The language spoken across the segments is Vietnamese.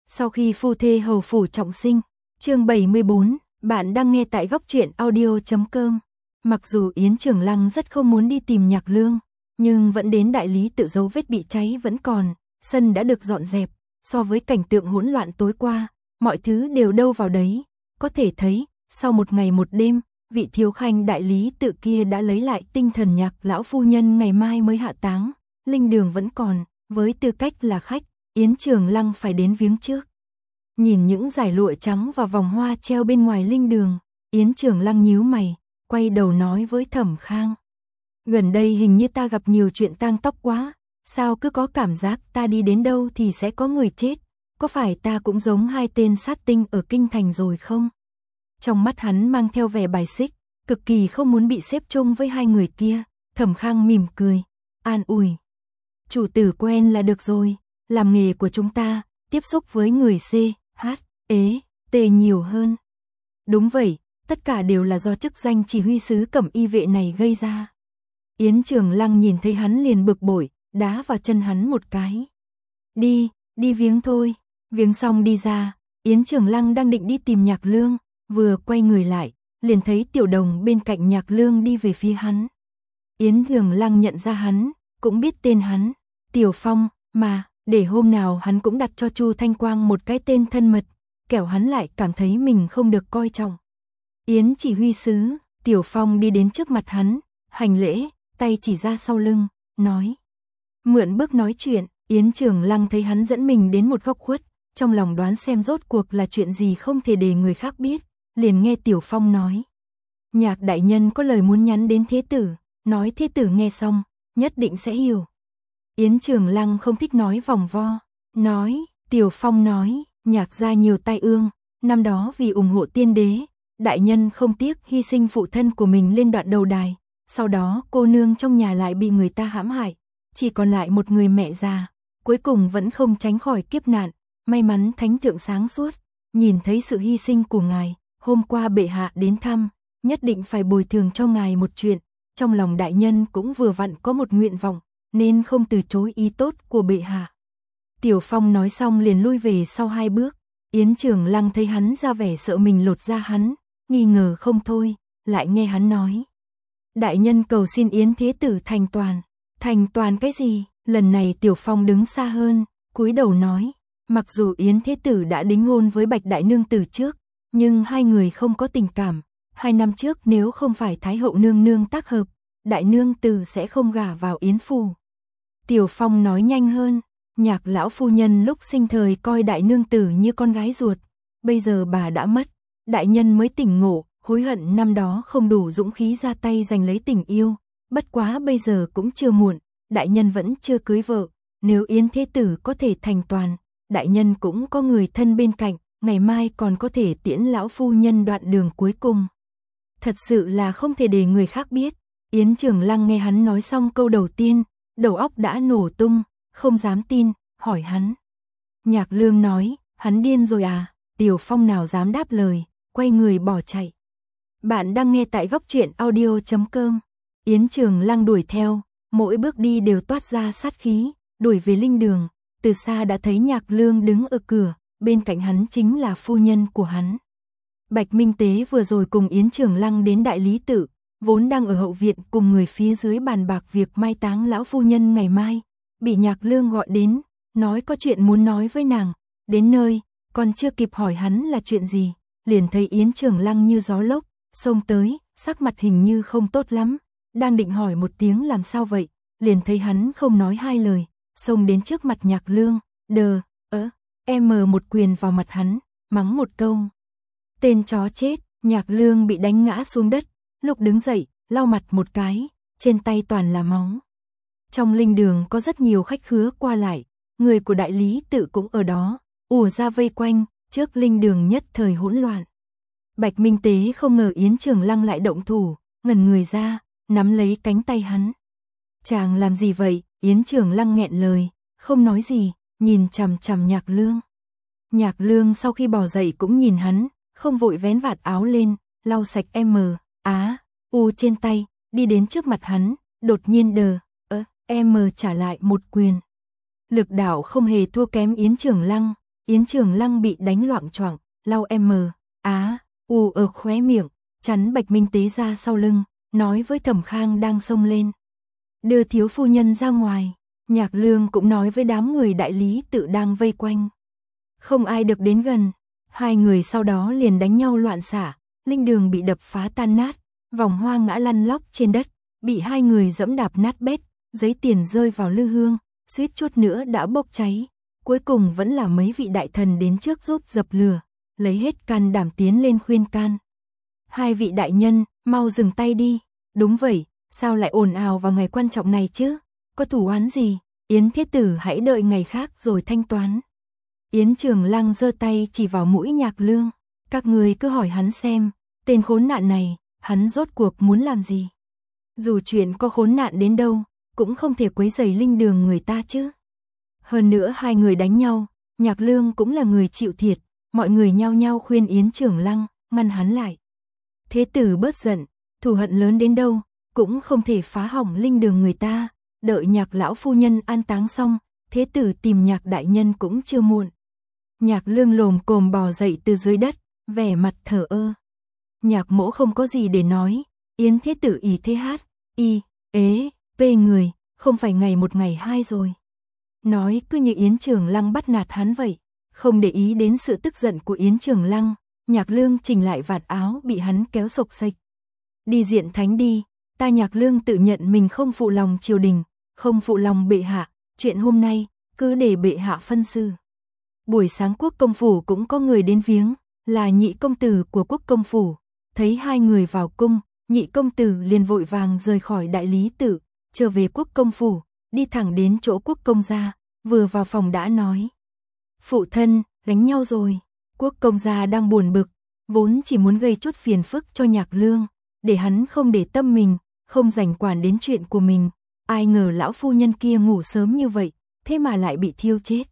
Sau khi phu thê hầu phủ trọng sinh, chương 74, bạn đang nghe tại góc truyện audio.com. Mặc dù Yến Trường Lăng rất không muốn đi tìm Nhạc Lương, nhưng vẫn đến đại lý tự dấu vết bị cháy vẫn còn, sân đã được dọn dẹp, so với cảnh tượng hỗn loạn tối qua, mọi thứ đều đâu vào đấy, có thể thấy, sau một ngày một đêm, vị thiếu khanh đại lý tự kia đã lấy lại tinh thần Nhạc lão phu nhân ngày mai mới hạ táng, linh đường vẫn còn, với tư cách là khách, Yến Trường Lăng phải đến viếng trước. Nhìn những dải lụa trắng và vòng hoa treo bên ngoài linh đường, Yến Trường Lăng nhíu mày, quay đầu nói với Thẩm Khang. Gần đây hình như ta gặp nhiều chuyện tang tóc quá, sao cứ có cảm giác ta đi đến đâu thì sẽ có người chết, có phải ta cũng giống hai tên sát tinh ở kinh thành rồi không? Trong mắt hắn mang theo vẻ bài xích, cực kỳ không muốn bị xếp chung với hai người kia, Thẩm Khang mỉm cười, an ủi. Chủ tử quen là được rồi, làm nghề của chúng ta, tiếp xúc với người C, H, E, T nhiều hơn. Đúng vậy, tất cả đều là do chức danh chỉ huy sứ Cẩm Y vệ này gây ra. Yến Trường Lăng nhìn thấy hắn liền bực bội, đá vào chân hắn một cái. Đi viếng thôi. Viếng xong đi ra, Yến Trường Lăng đang định đi tìm Nhạc Lương, vừa quay người lại, liền thấy Tiểu Đồng bên cạnh Nhạc Lương đi về phía hắn. Yến Trường Lăng nhận ra hắn, cũng biết tên hắn, Tiểu Phong, mà, để hôm nào hắn cũng đặt cho Chu Thanh Quang một cái tên thân mật, kẻo hắn lại cảm thấy mình không được coi trọng. Yến chỉ huy sứ, Tiểu Phong đi đến trước mặt hắn, hành lễ, tay chỉ ra sau lưng, nói. Mượn bước nói chuyện, Yến Trường Lăng thấy hắn dẫn mình đến một góc khuất, trong lòng đoán xem rốt cuộc là chuyện gì không thể để người khác biết, liền nghe Tiểu Phong nói. Nhạc đại nhân có lời muốn nhắn đến thế tử, nói thế tử nghe xong, nhất định sẽ hiểu. Yến Trường Lăng không thích nói vòng vo, nói, Tiểu Phong nói, Nhạc gia nhiều tai ương, năm đó vì ủng hộ tiên đế, đại nhân không tiếc hy sinh phụ thân của mình lên đoạn đầu đài, sau đó cô nương trong nhà lại bị người ta hãm hại, chỉ còn lại một người mẹ già, cuối cùng vẫn không tránh khỏi kiếp nạn, may mắn thánh thượng sáng suốt, nhìn thấy sự hy sinh của ngài, hôm qua bệ hạ đến thăm, nhất định phải bồi thường cho ngài một chuyện, trong lòng đại nhân cũng vừa vặn có một nguyện vọng, nên không từ chối ý tốt của bệ hạ. Tiểu Phong nói xong liền lui về sau hai bước, Yến Trường Lăng thấy hắn ra vẻ sợ mình lột ra hắn, nghi ngờ không thôi, lại nghe hắn nói. Đại nhân cầu xin Yến thế tử thành toàn cái gì? Lần này Tiểu Phong đứng xa hơn, cúi đầu nói, mặc dù Yến thế tử đã đính hôn với Bạch đại nương tử trước, nhưng hai người không có tình cảm, 2 năm trước nếu không phải Thái hậu nương nương tác hợp, đại nương tử sẽ không gả vào Yến phủ. Tiểu Phong nói nhanh hơn, Nhạc lão phu nhân lúc sinh thời coi đại nương tử như con gái ruột, bây giờ bà đã mất, đại nhân mới tỉnh ngộ, hối hận năm đó không đủ dũng khí ra tay giành lấy tình yêu, bất quá bây giờ cũng chưa muộn, đại nhân vẫn chưa cưới vợ, nếu Yến thế tử có thể thành toàn, đại nhân cũng có người thân bên cạnh, ngày mai còn có thể tiễn lão phu nhân đoạn đường cuối cùng. Thật sự là không thể để người khác biết. Yến Trường Lăng nghe hắn nói xong câu đầu tiên, đầu óc đã nổ tung, không dám tin, hỏi hắn. Nhạc Lương nói, hắn điên rồi à? Tiểu Phong nào dám đáp lời, quay người bỏ chạy. Bạn đang nghe tại góc truyện audio.com. Yến Trường Lăng đuổi theo, mỗi bước đi đều toát ra sát khí, đuổi về linh đường, từ xa đã thấy Nhạc Lương đứng ở cửa, bên cạnh hắn chính là phu nhân của hắn. Bạch Minh Tế vừa rồi cùng Yến Trường Lăng đến đại lý tự, vốn đang ở hậu viện cùng người phía dưới bàn bạc việc mai táng lão phu nhân ngày mai, bị Nhạc Lương gọi đến, nói có chuyện muốn nói với nàng, đến nơi, còn chưa kịp hỏi hắn là chuyện gì, liền thấy Yến Trường Lăng như gió lốc, xông tới, sắc mặt hình như không tốt lắm, đang định hỏi một tiếng làm sao vậy, liền thấy hắn không nói hai lời, xông đến trước mặt Nhạc Lương, một quyền vào mặt hắn, mắng một câu. Tên chó chết, Nhạc Lương bị đánh ngã xuống đất, lúc đứng dậy, lau mặt một cái, trên tay toàn là máu. Trong linh đường có rất nhiều khách khứa qua lại, người của đại lý tự cũng ở đó, ùa ra vây quanh, trước linh đường nhất thời hỗn loạn. Bạch Minh Tế không ngờ Yến Trường Lăng lại động thủ, ngẩn người ra, nắm lấy cánh tay hắn. Chàng làm gì vậy? Yến Trường Lăng nghẹn lời, không nói gì, nhìn chằm chằm Nhạc Lương. Nhạc Lương sau khi bò dậy cũng nhìn hắn, không vội vén vạt áo lên, lau sạch trên tay, đi đến trước mặt hắn, đột nhiên trả lại một quyền. Lực đạo không hề thua kém Yến Trường Lăng, Yến Trường Lăng bị đánh loạng choạng, lau u ở khóe miệng, chắn Bạch Minh Tế ra sau lưng, nói với Thẩm Khang đang xông lên. Đưa thiếu phu nhân ra ngoài. Nhạc Lương cũng nói với đám người đại lý tự đang vây quanh. Không ai được đến gần. Hai người sau đó liền đánh nhau loạn xạ, linh đường bị đập phá tan nát, vòng hoa ngã lăn lóc trên đất, bị hai người dẫm đạp nát bét, giấy tiền rơi vào lư hương, suýt chút nữa đã bốc cháy. Cuối cùng vẫn là mấy vị đại thần đến trước giúp dập lửa, lấy hết can đảm tiến lên khuyên can. Hai vị đại nhân, mau dừng tay đi. Đúng vậy, sao lại ồn ào vào ngày quan trọng này chứ? Có thủ oán gì? Yến Thế Tử hãy đợi ngày khác rồi thanh toán. Yến Trường Lăng giơ tay chỉ vào mũi Nhạc Lương. Các người cứ hỏi hắn xem, tên khốn nạn này, hắn rốt cuộc muốn làm gì? Dù chuyện có khốn nạn đến đâu, cũng không thể quấy rầy linh đường người ta chứ. Hơn nữa hai người đánh nhau, Nhạc Lương cũng là người chịu thiệt, mọi người nhao nhao khuyên Yến Trường Lăng, ngăn hắn lại. Thế tử bớt giận, thù hận lớn đến đâu, cũng không thể phá hỏng linh đường người ta, đợi Nhạc lão phu nhân an táng xong, thế tử tìm Nhạc đại nhân cũng chưa muộn. Nhạc Lương lồm cồm bò dậy từ dưới đất, vẻ mặt thờ ơ. Nhạc mỗ không có gì để nói, Yến thế tử ý thế hát, pê người, không phải ngày một ngày hai rồi. Nói cứ như Yến Trường Lăng bắt nạt hắn vậy, không để ý đến sự tức giận của Yến Trường Lăng, Nhạc Lương chỉnh lại vạt áo bị hắn kéo xộc xệch. Đi diện thánh đi, ta Nhạc Lương tự nhận mình không phụ lòng triều đình, không phụ lòng bệ hạ, chuyện hôm nay, cứ để bệ hạ phân xử. Buổi sáng Quốc công phủ cũng có người đến viếng, là nhị công tử của Quốc công phủ, thấy hai người vào cung, nhị công tử liền vội vàng rời khỏi đại lý tự, trở về Quốc công phủ, đi thẳng đến chỗ Quốc công gia, vừa vào phòng đã nói. Phụ thân, đánh nhau rồi. Quốc công gia đang buồn bực, vốn chỉ muốn gây chút phiền phức cho Nhạc Lương, để hắn không để tâm mình, không rảnh quản đến chuyện của mình. Ai ngờ lão phu nhân kia ngủ sớm như vậy, thế mà lại bị thiêu chết.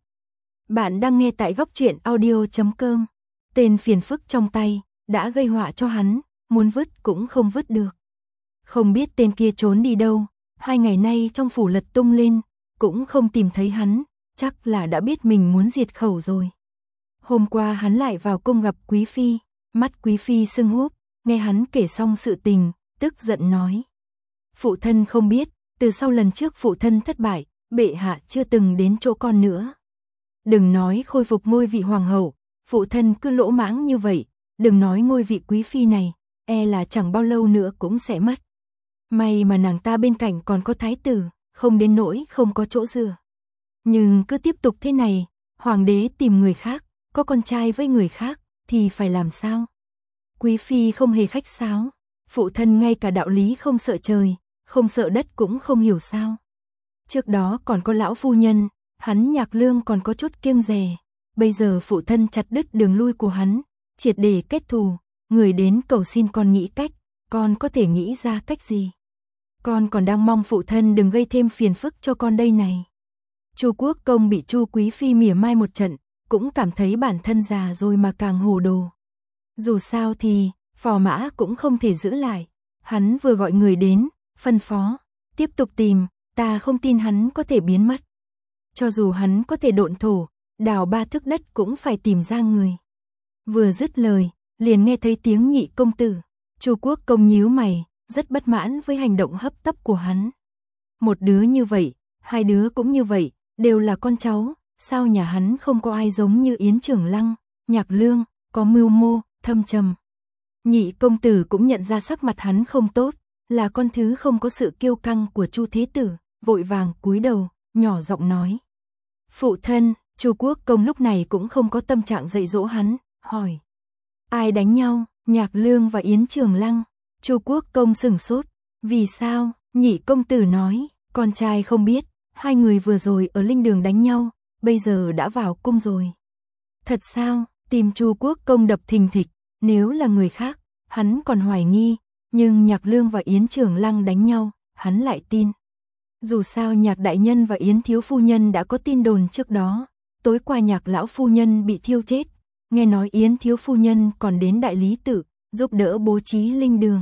Bạn đang nghe tại góc truyện audio.com. Tên phiền phức trong tay, đã gây họa cho hắn, muốn vứt cũng không vứt được. Không biết tên kia trốn đi đâu, 2 ngày nay trong phủ lật tung lên, cũng không tìm thấy hắn, chắc là đã biết mình muốn diệt khẩu rồi. Hôm qua hắn lại vào cung gặp Quý Phi, mắt Quý Phi sưng húp, nghe hắn kể xong sự tình, tức giận nói. Phụ thân không biết, từ sau lần trước phụ thân thất bại, bệ hạ chưa từng đến chỗ con nữa. Đừng nói khôi phục ngôi vị hoàng hậu, phụ thân cứ lỗ mãng như vậy, đừng nói ngôi vị Quý Phi này, e là chẳng bao lâu nữa cũng sẽ mất. May mà nàng ta bên cạnh còn có thái tử, không đến nỗi không có chỗ dựa. Nhưng cứ tiếp tục thế này, hoàng đế tìm người khác, có con trai với người khác, thì phải làm sao? Quý Phi không hề khách sáo, phụ thân ngay cả đạo lý không sợ trời, không sợ đất cũng không hiểu sao. Trước đó còn có lão phu nhân, hắn Nhạc Lương còn có chút kiêng dè, bây giờ phụ thân chặt đứt đường lui của hắn, triệt để kết thù, người đến cầu xin con nghĩ cách, con có thể nghĩ ra cách gì? Con còn đang mong phụ thân đừng gây thêm phiền phức cho con đây này. Chu Quốc công bị Chu Quý Phi mỉa mai một trận, cũng cảm thấy bản thân già rồi mà càng hồ đồ. Dù sao thì, phò mã cũng không thể giữ lại. Hắn vừa gọi người đến, phân phó, tiếp tục tìm, ta không tin hắn có thể biến mất. Cho dù hắn có thể độn thổ, đào 3 thước đất cũng phải tìm ra người. Vừa dứt lời, liền nghe thấy tiếng nhị công tử. Chu Quốc công nhíu mày, rất bất mãn với hành động hấp tấp của hắn. Một đứa như vậy, 2 đứa cũng như vậy, đều là con cháu, sao nhà hắn không có ai giống như Yến Trường Lăng, Nhạc Lương, có mưu mô, thâm trầm. Nhị công tử cũng nhận ra sắc mặt hắn không tốt, là con thứ không có sự kiêu căng của Chu Thế Tử, vội vàng cúi đầu, nhỏ giọng nói. Phụ thân, Chu Quốc công lúc này cũng không có tâm trạng dạy dỗ hắn, hỏi. Ai đánh nhau, Nhạc Lương và Yến Trường Lăng? Chu Quốc công sửng sốt, vì sao? Nhị công tử nói, con trai không biết, 2 người vừa rồi ở linh đường đánh nhau, bây giờ đã vào cung rồi. Thật sao? Tim Chu Quốc công đập thình thịch, nếu là người khác, hắn còn hoài nghi, nhưng Nhạc Lương và Yến Trường Lăng đánh nhau, hắn lại tin. Dù sao Nhạc đại nhân và Yến thiếu phu nhân đã có tin đồn trước đó, tối qua Nhạc lão phu nhân bị thiêu chết, nghe nói Yến thiếu phu nhân còn đến đại lý tự, giúp đỡ bố trí linh đường.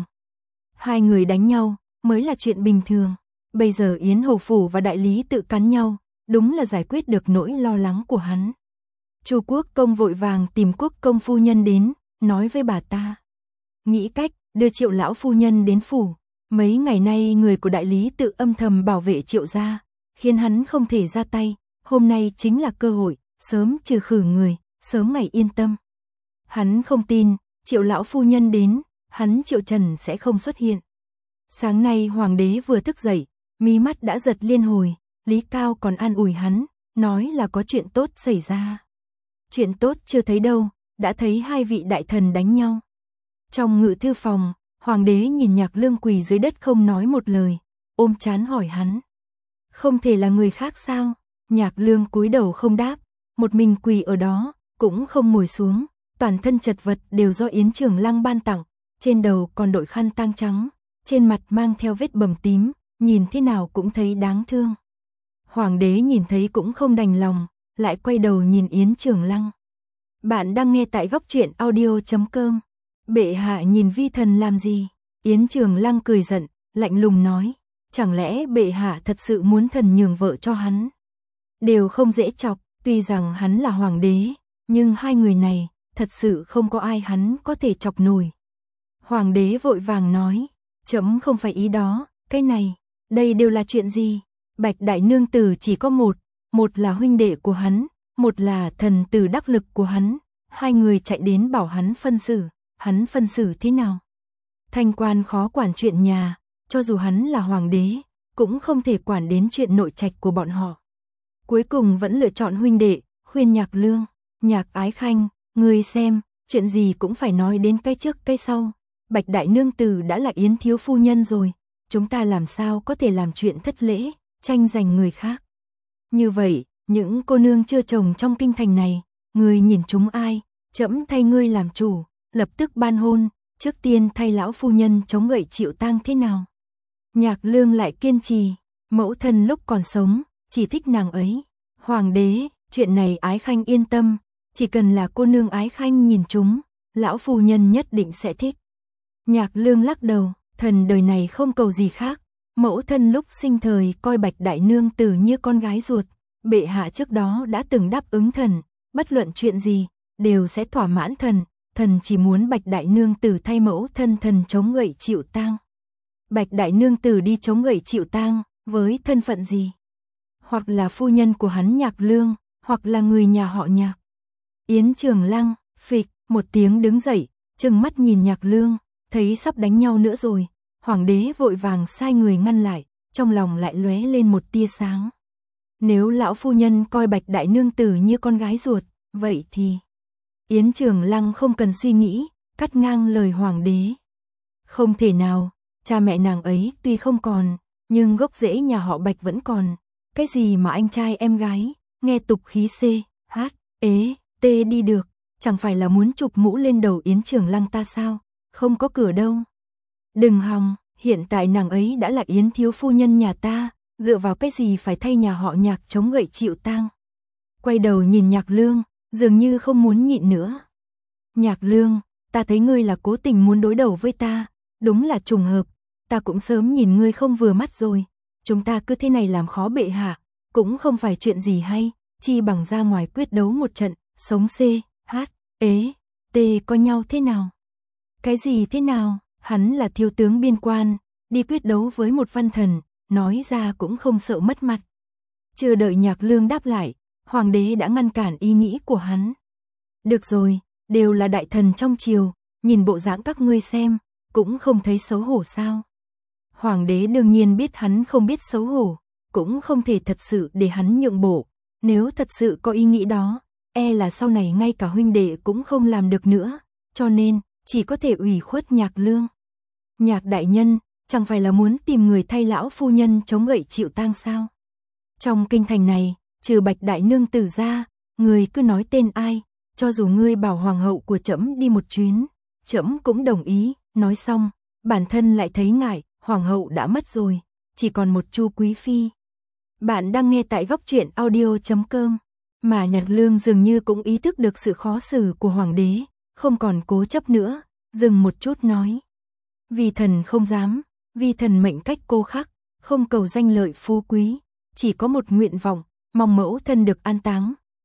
2 người đánh nhau, mới là chuyện bình thường. Bây giờ Yến hầu phủ và đại lý tự cắn nhau, đúng là giải quyết được nỗi lo lắng của hắn. Chu Quốc công vội vàng tìm Quốc công phu nhân đến, nói với bà ta. Nghĩ cách, đưa Triệu lão phu nhân đến phủ. Mấy ngày nay người của đại lý tự âm thầm bảo vệ Triệu gia, khiến hắn không thể ra tay. Hôm nay chính là cơ hội, sớm trừ khử người, sớm ngày yên tâm. Hắn không tin, Triệu lão phu nhân đến, hắn Triệu Trần sẽ không xuất hiện. Sáng nay hoàng đế vừa thức dậy, mí mắt đã giật liên hồi, Lý Cao còn an ủi hắn, nói là có chuyện tốt xảy ra. Chuyện tốt chưa thấy đâu, đã thấy hai vị đại thần đánh nhau. Trong ngự thư phòng, hoàng đế nhìn Nhạc Lương quỳ dưới đất không nói một lời, ôm trán hỏi hắn. Không thể là người khác sao? Nhạc Lương cúi đầu không đáp, một mình quỳ ở đó, cũng không ngồi xuống, toàn thân chật vật đều do Yến Trường Lăng ban tặng, trên đầu còn đội khăn tang trắng, trên mặt mang theo vết bầm tím, nhìn thế nào cũng thấy đáng thương. Hoàng đế nhìn thấy cũng không đành lòng, lại quay đầu nhìn Yến Trường Lăng. Bạn đang nghe tại góc truyện audio.com. Bệ hạ nhìn vi thần làm gì? Yến Trường Lăng cười giận, lạnh lùng nói, chẳng lẽ bệ hạ thật sự muốn thần nhường vợ cho hắn? Đều không dễ chọc, tuy rằng hắn là hoàng đế, nhưng hai người này, thật sự không có ai hắn có thể chọc nổi. Hoàng đế vội vàng nói, chấm không phải ý đó, cái này, đây đều là chuyện gì? Bạch đại nương tử chỉ có một là huynh đệ của hắn, một là thần tử đắc lực của hắn, hai người chạy đến bảo hắn phân xử thế nào? Thanh quan khó quản chuyện nhà, cho dù hắn là hoàng đế, cũng không thể quản đến chuyện nội trạch của bọn họ. Cuối cùng vẫn lựa chọn huynh đệ, khuyên Nhạc Lương, Nhạc Ái Khanh, ngươi xem, chuyện gì cũng phải nói đến cái trước cái sau. Bạch đại nương tử đã là Yến thiếu phu nhân rồi, chúng ta làm sao có thể làm chuyện thất lễ, tranh giành người khác. Như vậy, những cô nương chưa chồng trong kinh thành này, ngươi nhìn chúng ai, trẫm thay ngươi làm chủ, lập tức ban hôn, trước tiên thay lão phu nhân chống gậy chịu tang thế nào? Nhạc Lương lại kiên trì, mẫu thân lúc còn sống, chỉ thích nàng ấy. Hoàng đế, chuyện này Ái Khanh yên tâm, chỉ cần là cô nương Ái Khanh nhìn chúng, lão phu nhân nhất định sẽ thích. Nhạc Lương lắc đầu, thần đời này không cầu gì khác, mẫu thân lúc sinh thời coi Bạch đại nương tử như con gái ruột, bệ hạ trước đó đã từng đáp ứng thần, bất luận chuyện gì, đều sẽ thỏa mãn thần chỉ muốn Bạch đại nương tử thay mẫu thân thần chống gậy chịu tang. Bạch đại nương tử đi chống gậy chịu tang, với thân phận gì? Hoặc là phu nhân của hắn Nhạc Lương, hoặc là người nhà họ Nhạc. Yến Trường Lăng, phịch, một tiếng đứng dậy, trừng mắt nhìn Nhạc Lương, thấy sắp đánh nhau nữa rồi, hoàng đế vội vàng sai người ngăn lại, trong lòng lại lóe lên một tia sáng. Nếu lão phu nhân coi Bạch đại nương tử như con gái ruột, vậy thì... Yến Trường Lăng không cần suy nghĩ, cắt ngang lời hoàng đế. Không thể nào, cha mẹ nàng ấy tuy không còn, nhưng gốc rễ nhà họ Bạch vẫn còn. Cái gì mà anh trai em gái, nghe tục khí C, H, ế, T đi được, chẳng phải là muốn chụp mũ lên đầu Yến Trường Lăng ta sao, không có cửa đâu. Đừng hòng, hiện tại nàng ấy đã là Yến thiếu phu nhân nhà ta, dựa vào cái gì phải thay nhà họ Nhạc chống gậy chịu tang. Quay đầu nhìn Nhạc Lương, dường như không muốn nhịn nữa. Nhạc Lương, ta thấy ngươi là cố tình muốn đối đầu với ta, đúng là trùng hợp, ta cũng sớm nhìn ngươi không vừa mắt rồi. Chúng ta cứ thế này làm khó bệ hạ, cũng không phải chuyện gì hay, chi bằng ra ngoài quyết đấu một trận, sống C, H, ế, T có nhau thế nào? Cái gì thế nào? Hắn là thiếu tướng biên quan, đi quyết đấu với một văn thần, nói ra cũng không sợ mất mặt. Chưa đợi Nhạc Lương đáp lại, hoàng đế đã ngăn cản ý nghĩ của hắn. Được rồi, đều là đại thần trong triều, nhìn bộ dáng các ngươi xem, cũng không thấy xấu hổ sao? Hoàng đế đương nhiên biết hắn không biết xấu hổ, cũng không thể thật sự để hắn nhượng bộ, nếu thật sự có ý nghĩ đó, e là sau này ngay cả huynh đệ cũng không làm được nữa, cho nên, chỉ có thể ủy khuất Nhạc Lương. Nhạc đại nhân, chẳng phải là muốn tìm người thay lão phu nhân chống gậy chịu tang sao? Trong kinh thành này, trừ Bạch đại nương tử ra, người cứ nói tên ai, cho dù ngươi bảo hoàng hậu của trẫm đi một chuyến, trẫm cũng đồng ý. Nói xong, bản thân lại thấy ngại, hoàng hậu đã mất rồi, chỉ còn một Chu quý phi. Bạn đang nghe tại góc truyện audio.com, mà Nhạc Lương dường như cũng ý thức được sự khó xử của hoàng đế, không còn cố chấp nữa, dừng một chút nói. Vì thần không dám, vì thần mệnh cách cô khắc, không cầu danh lợi phú quý, chỉ có một nguyện vọng, mong mẫu thân được an táng,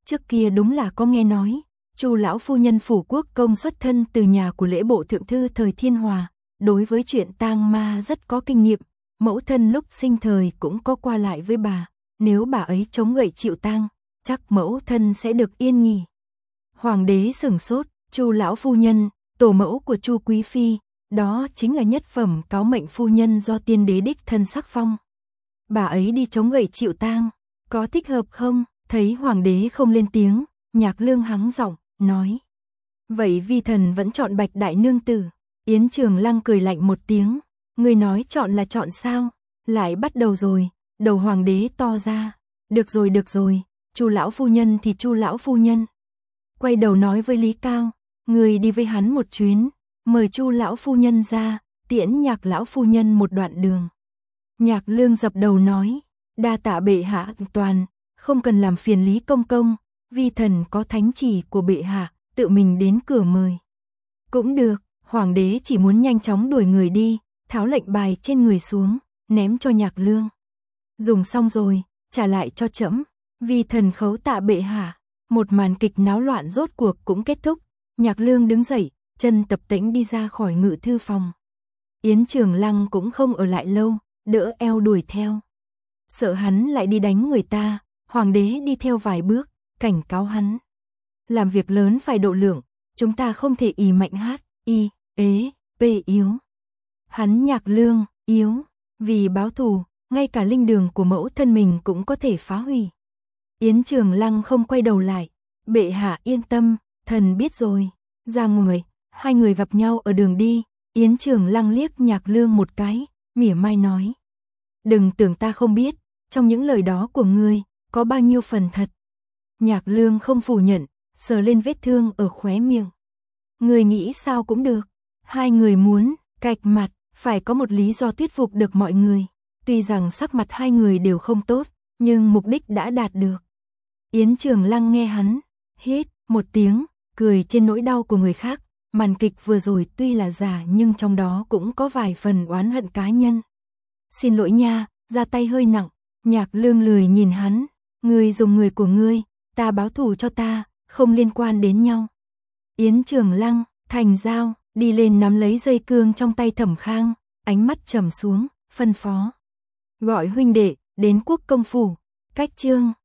trước kia đúng là có nghe nói, Chu lão phu nhân phủ quốc công xuất thân từ nhà của lễ bộ thượng thư thời Thiên Hòa, đối với chuyện tang ma rất có kinh nghiệm, mẫu thân lúc sinh thời cũng có qua lại với bà, nếu bà ấy chống gậy chịu tang, chắc mẫu thân sẽ được yên nghỉ. Hoàng đế sửng sốt, Chu lão phu nhân, tổ mẫu của Chu quý phi, đó chính là nhất phẩm cáo mệnh phu nhân do tiên đế đích thân sắc phong. Bà ấy đi chống gậy chịu tang, có thích hợp không? Thấy hoàng đế không lên tiếng, Nhạc Lương hắng giọng, nói. Vậy vi thần vẫn chọn Bạch đại nương tử. Yến Trường Lăng cười lạnh một tiếng, người nói chọn là chọn sao? Lại bắt đầu rồi, đầu hoàng đế to ra. Được rồi, Chu lão phu nhân thì Chu lão phu nhân. Quay đầu nói với Lý Cao, người đi với hắn một chuyến, mời Chu lão phu nhân ra, tiễn Nhạc lão phu nhân một đoạn đường. Nhạc Lương dập đầu nói, đa tạ bệ hạ toàn, không cần làm phiền Lý công công, vi thần có thánh chỉ của bệ hạ, tự mình đến cửa mời. Cũng được, hoàng đế chỉ muốn nhanh chóng đuổi người đi, tháo lệnh bài trên người xuống, ném cho Nhạc Lương. Dùng xong rồi, trả lại cho trẫm, vi thần khấu tạ bệ hạ. Một màn kịch náo loạn rốt cuộc cũng kết thúc, Nhạc Lương đứng dậy, chân tập tễnh đi ra khỏi ngự thư phòng. Yến Trường Lăng cũng không ở lại lâu, đỡ eo đuổi theo. Sợ hắn lại đi đánh người ta, hoàng đế đi theo vài bước, cảnh cáo hắn. Làm việc lớn phải độ lượng, chúng ta không thể ì mạnh hát, y, ế, pê yếu. Hắn Nhạc Lương, yếu, vì báo thù, ngay cả linh đường của mẫu thân mình cũng có thể phá hủy. Yến Trường Lăng không quay đầu lại, bệ hạ yên tâm, thần biết rồi. Ra ngoài, hai người gặp nhau ở đường đi, Yến Trường Lăng liếc Nhạc Lương một cái, mỉa mai nói. Đừng tưởng ta không biết, trong những lời đó của ngươi, có bao nhiêu phần thật. Nhạc Lương không phủ nhận, sờ lên vết thương ở khóe miệng. Ngươi nghĩ sao cũng được, hai người muốn, cạch mặt, phải có một lý do thuyết phục được mọi người. Tuy rằng sắc mặt hai người đều không tốt, nhưng mục đích đã đạt được. Yến Trường Lăng nghe hắn, hít một tiếng, cười trên nỗi đau của người khác. Màn kịch vừa rồi tuy là giả nhưng trong đó cũng có vài phần oán hận cá nhân. Xin lỗi nha, ra tay hơi nặng. Nhạc Lương lười nhìn hắn, ngươi dùng người của ngươi, ta báo thù cho ta, không liên quan đến nhau. Yến Trường Lăng, thành dao, đi lên nắm lấy dây cương trong tay Thẩm Khang, ánh mắt trầm xuống, phân phó. Gọi huynh đệ, đến quốc công phủ, cách chương.